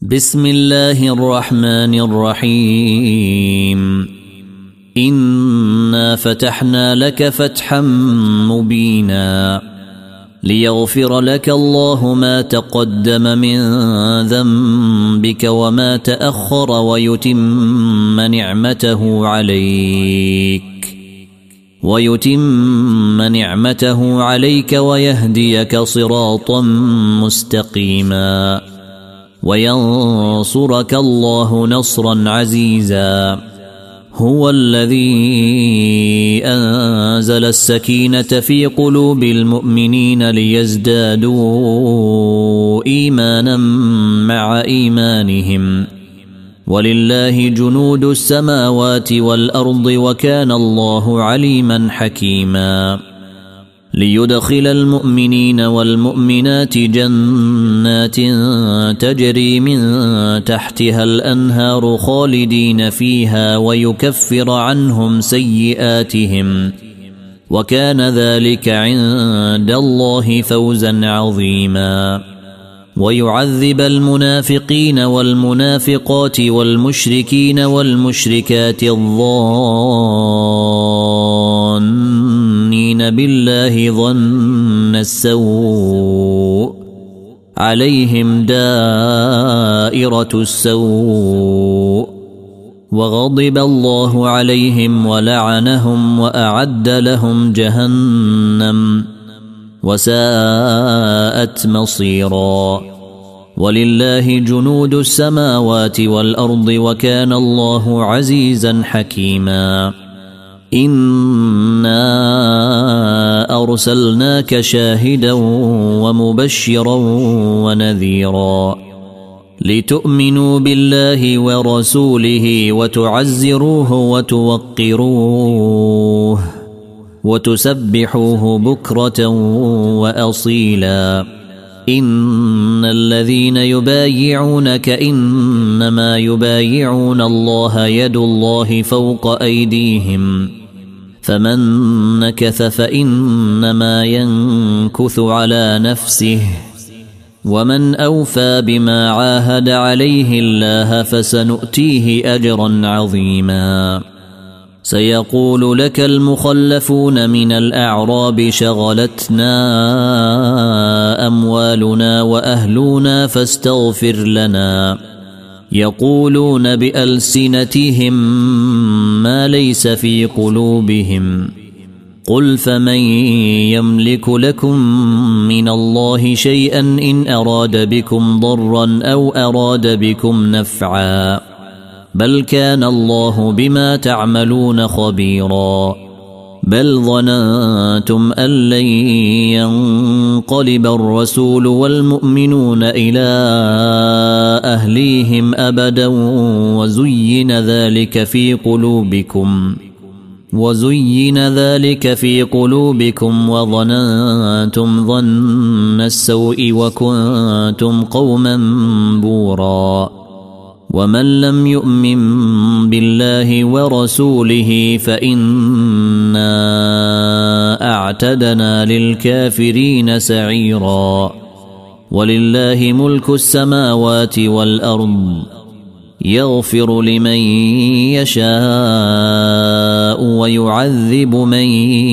بسم الله الرحمن الرحيم. إنا فتحنا لك فتحا مبينا ليغفر لك الله ما تقدم من ذنبك وما تأخر ويتم نعمته عليك ويهديك صراطا مستقيما وينصرك الله نصرا عزيزا. هو الذي أنزل السكينة في قلوب المؤمنين ليزدادوا إيمانا مع إيمانهم ولله جنود السماوات والأرض وكان الله عليما حكيما. ليدخل المؤمنين والمؤمنات جنات تجري من تحتها الأنهار خالدين فيها ويكفر عنهم سيئاتهم وكان ذلك عند الله فوزا عظيما. ويعذب المنافقين والمنافقات والمشركين والمشركات الظانين بالله ظن السوء عليهم دائرة السوء وغضب الله عليهم ولعنهم وأعد لهم جهنم وساءت مصيرا. ولله جنود السماوات والأرض وكان الله عزيزا حكيما. إنا أرسلناك شاهدا ومبشرا ونذيرا لتؤمنوا بالله ورسوله وتعزروه وتوقروه وتسبحوه بكرة وأصيلا. إن الذين يبايعونك إنما يبايعون الله يد الله فوق أيديهم فمن نكث فإنما ينكث على نفسه ومن أوفى بما عاهد عليه الله فسنؤتيه أجرا عظيما. سيقول لك المخلفون من الأعراب شغلتنا أموالنا وأهلنا فاستغفر لنا يقولون بألسنتهم ما ليس في قلوبهم قل فمن يملك لكم من الله شيئا إن أراد بكم ضرا أو أراد بكم نفعا بل كان الله بما تعملون خبيرا. بل ظننتم أن لن ينقلب الرسول والمؤمنون إلى أهليهم أبدا وزين ذلك في قلوبكم وظننتم ظن السوء وكنتم قوما بورا. ومن لم يؤمن بالله ورسوله فإنا أعتدنا للكافرين سعيرا. ولله ملك السماوات والأرض يغفر لمن يشاء ويعذب من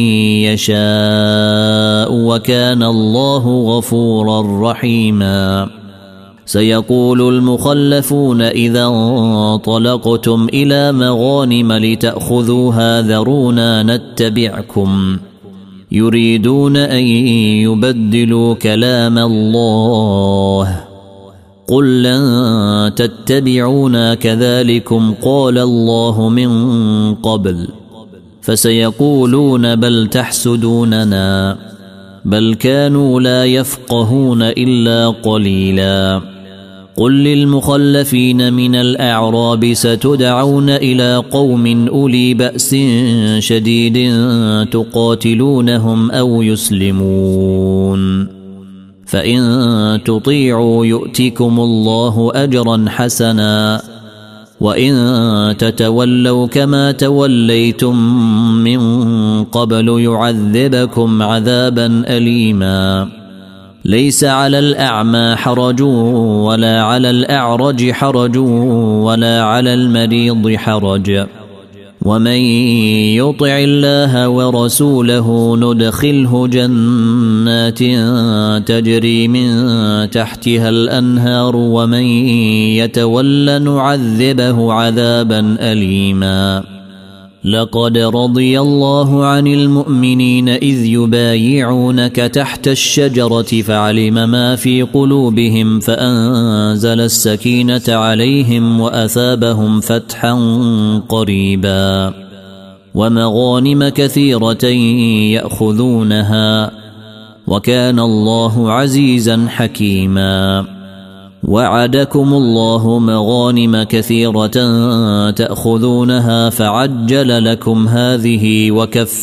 يشاء وكان الله غفورا رحيما. سيقول المخلفون إذا انطلقتم إلى مغانم لتأخذوها ذرونا نتبعكم يريدون أن يبدلوا كلام الله قل لن تتبعونا كذلكم قال الله من قبل فسيقولون بل تحسدوننا بل كانوا لا يفقهون إلا قليلا. قل للمخلفين من الأعراب ستدعون إلى قوم أولي بأس شديد تقاتلونهم أو يسلمون فإن تطيعوا يؤتكم الله أجرا حسنا وإن تتولوا كما توليتم من قبل يعذبكم عذابا أليما. ليس على الأعمى حرج ولا على الأعرج حرج ولا على المريض حرج ومن يطع الله ورسوله ندخله جنات تجري من تحتها الأنهار ومن يتول نعذبه عذابا أليما لقد رضي الله عن المؤمنين إذ يبايعونك تحت الشجرة فعلم ما في قلوبهم فأنزل السكينة عليهم وأثابهم فتحا قريبا ومغانم كثيرة يأخذونها وكان الله عزيزا حكيما وعدكم الله مغانم كثيرة تأخذونها فعجل لكم هذه وكف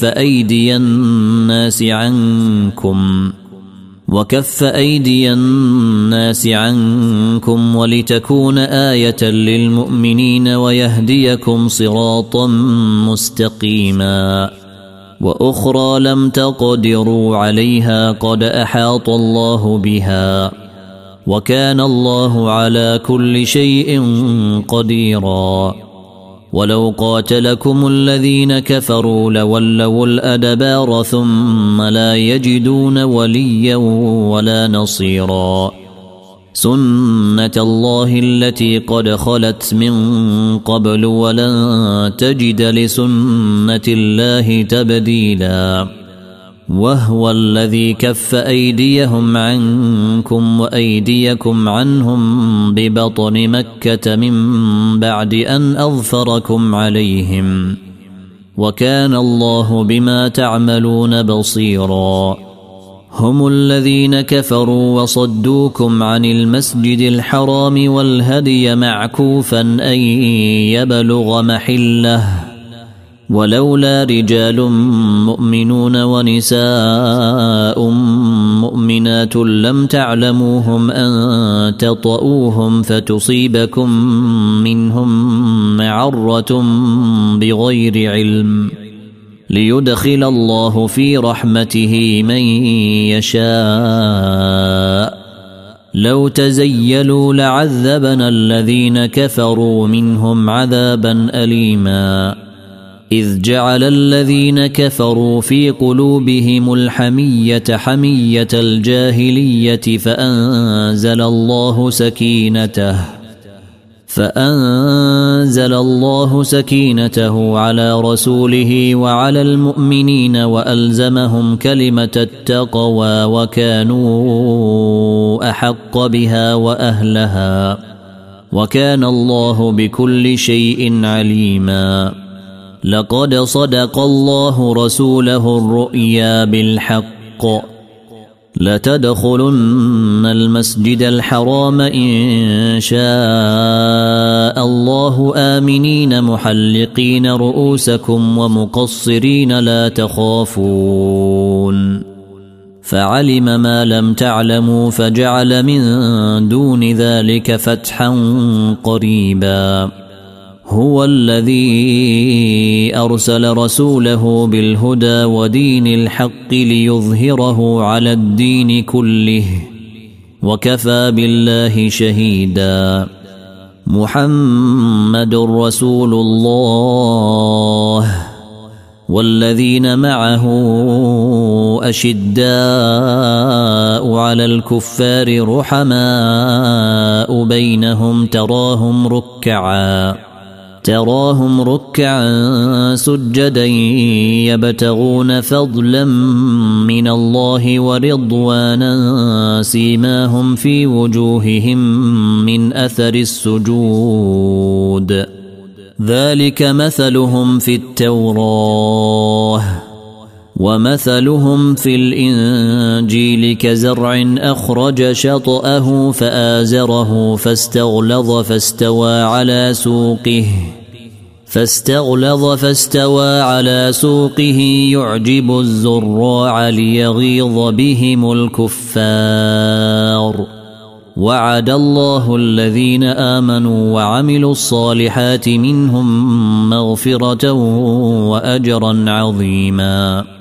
أيدي الناس عنكم ولتكون آية للمؤمنين ويهديكم صراطا مستقيما وأخرى لم تقدروا عليها قد أحاط الله بها وكان الله على كل شيء قديرا ولو قاتلكم الذين كفروا لولوا الأدبار ثم لا يجدون وليا ولا نصيرا سنة الله التي قد خلت من قبل ولن تجد لسنة الله تبديلا وهو الذي كف أيديهم عنكم وأيديكم عنهم ببطن مكة من بعد أن أظفركم عليهم وكان الله بما تعملون بصيرا هم الذين كفروا وصدوكم عن المسجد الحرام والهدي معكوفا أن يبلغ محله ولولا رجال مؤمنون ونساء مؤمنات لم تعلموهم أن تطؤوهم فتصيبكم منهم معرة بغير علم ليدخل الله في رحمته من يشاء لو تزيلوا لعذبنا الذين كفروا منهم عذابا أليما إذ جعل الذين كفروا في قلوبهم الحمية حمية الجاهلية فأنزل الله سكينته على رسوله وعلى المؤمنين وألزمهم كلمة التقوى وكانوا أحق بها وأهلها وكان الله بكل شيء عليما لقد صدق الله رسوله الرؤيا بالحق لتدخلن المسجد الحرام إن شاء الله آمنين محلقين رؤوسكم ومقصرين لا تخافون فعلم ما لم تعلموا فجعل من دون ذلك فتحا قريبا هو الذي أرسل رسوله بالهدى ودين الحق ليظهره على الدين كله وكفى بالله شهيدا محمد رسول الله والذين معه أشداء على الكفار رحماء بينهم تراهم ركعا سجدا يبتغون فضلا من الله ورضوانا سيماهم في وجوههم من أثر السجود ذلك مثلهم في التوراة ومثلهم في الإنجيل كزرع أخرج شطأه فآزره فاستغلظ فاستوى على سوقه يعجب الزراع ليغيظ بهم الكفار وعد الله الذين آمنوا وعملوا الصالحات منهم مغفرة وأجرا عظيما